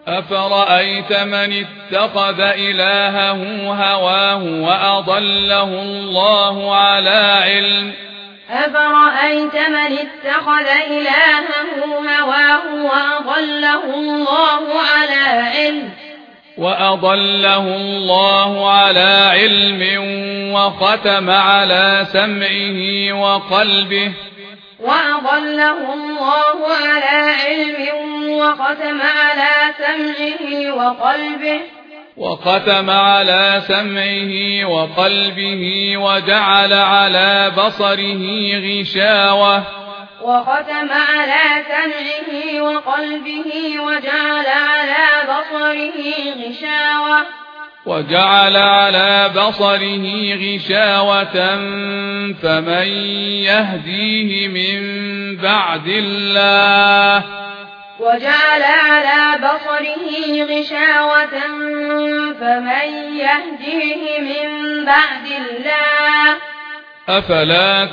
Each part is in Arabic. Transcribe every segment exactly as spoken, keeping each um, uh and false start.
أفرأيت من اتخذ إلهه هواه وأضله الله على علم أفرأيت من اتخذ إلهه هواه وأضله الله على علم وأضله الله على علم وختم على سمعه وقلبه وأضله الله على علم وختم على سمعه وقلبه وختم على سمعه وقلبه وجعل على بصره غشاوة وختم على سمعه وقلبه وجعل على بصره غشاوة وجعل على بصره غشاوة فمن يهديه من بعد الله وجعل على بصره غشاوة فمن يهديه من بعد الله أفلا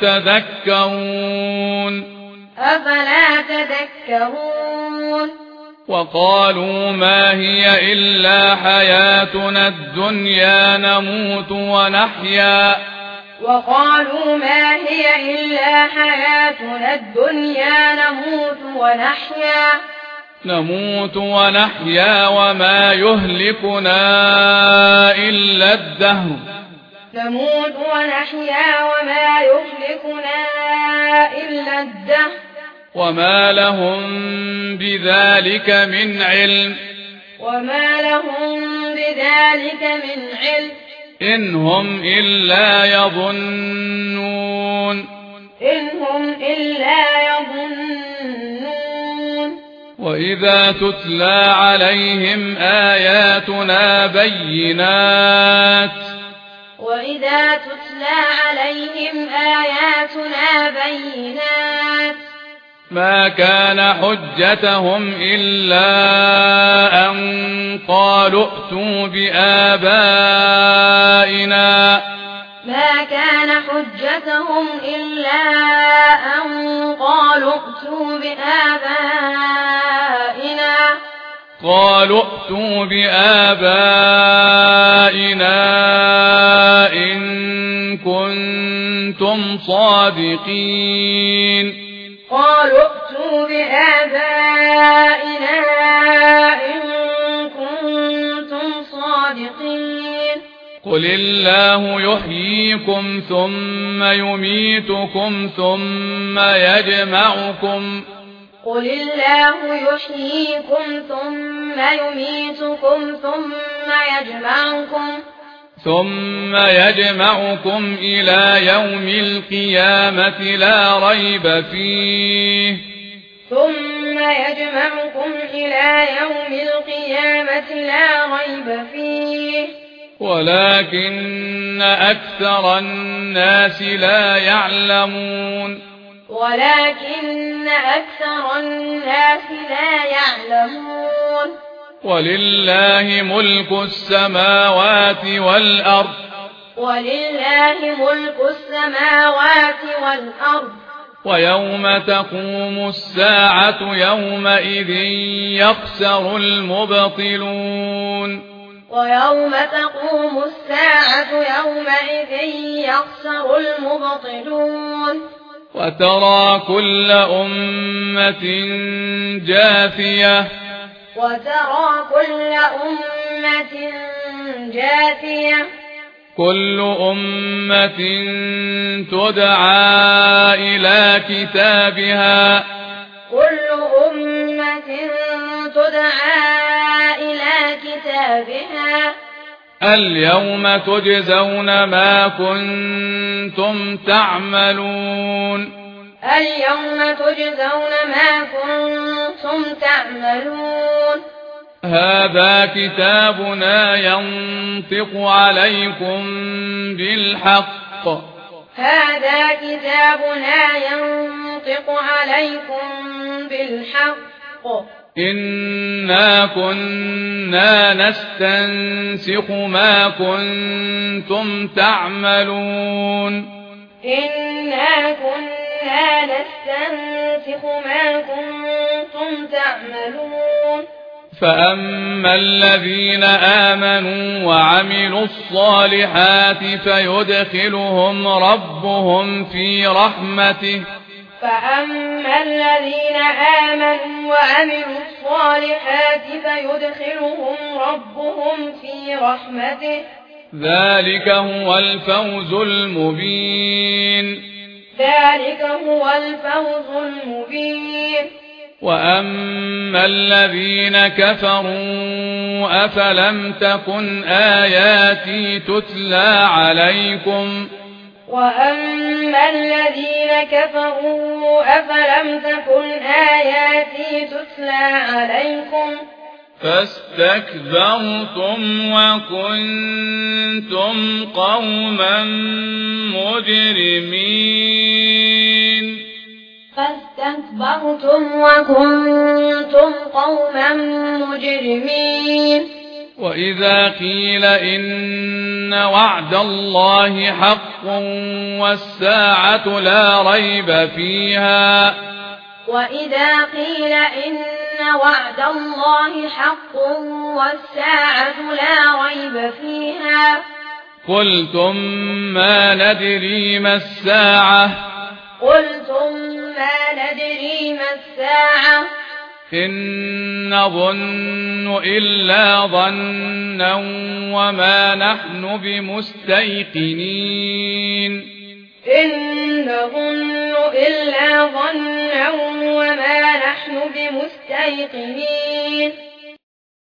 تذكرون أفلا تذكرون وقالوا ما هي إلا حياتنا الدنيا نموت ونحيا وقالوا ما هي إلا حياتنا الدنيا نموت ونحيا نموت ونحيا وما يهلكنا إلا الدهر نموت ونحيا وما يهلكنا إلا الدهر وما لهم بذلك من علم وما لهم بذلك من علم إن هم إلا يظنون إن هم إلا يظنون وإذا تتلى عليهم آياتنا بينات وإذا تتلى عليهم آياتنا بينات ما كان حجتهم إلا أن قالوا ائتوا بآبائنا ما كان حجتهم إلا أن قالوا ائتوا بآبائنا قالوا ائتوا بآبائنا إن كنتم صادقين قالوا ائتوا بآبائنا إن كنتم صادقين قل الله يحييكم ثم يميتكم ثم يجمعكم قل الله يحييكم ثم يميتكم ثم يجمعكم ثم يجمعكم إلى يوم القيامة لا ريب فيه ثم يجمعكم إلى يوم القيامة لا ريب فيه ولكن أكثر الناس لا يعلمون ولكن أكثر الناس لا يعلمون ولله ملك السماوات والأرض ولله ملك السماوات والأرض ويوم تقوم الساعة يومئذ يخسر المبطلون ويوم تقوم الساعة يومئذ يخسر المبطلون وترى كل أمة جاثية وترى كل أمة جاثية كل أمة تدعى إلى كتابها كل أمة تدعى إلى كتابها اليوم تجزون ما كنتم تعملون اليوم تجزون ما كنتم تعملون هذا كتابنا ينطق عليكم بالحق هذا كتابنا ينطق عليكم بالحق إنا كنا نستنسخ ما كنتم تعملون إنا كنا نستنسخ ما كنتم تعملون فأما الذين آمنوا وعملوا الصالحات فيدخلهم ربهم في رحمته فأما الذين آمنوا وعملوا الصالحات فيدخلهم ربهم في رحمته ذلك هو الفوز المبين ذلك هو الفوز المبين وأما الذين كفروا أفلم تكن آياتي تتلى عليكم وأما الذين كفروا أفلم تكن آياتي تتلى عليكم فاستكبرتم وكنتم قوما مجرمين فاستكبرتم وكنتم قوما مجرمين وإذا قيل إن وعد الله حق والساعة لا ريب فيها وإذا قيل إن وعد الله حق والساعة لا ريب فيها قلتم ما ندري ما الساعة قلتم ما ندري ما الساعة إن نظن إلا ظنا وما نحن بمستيقنين إن نظن إلا ظنا وما نحن بمستيقنين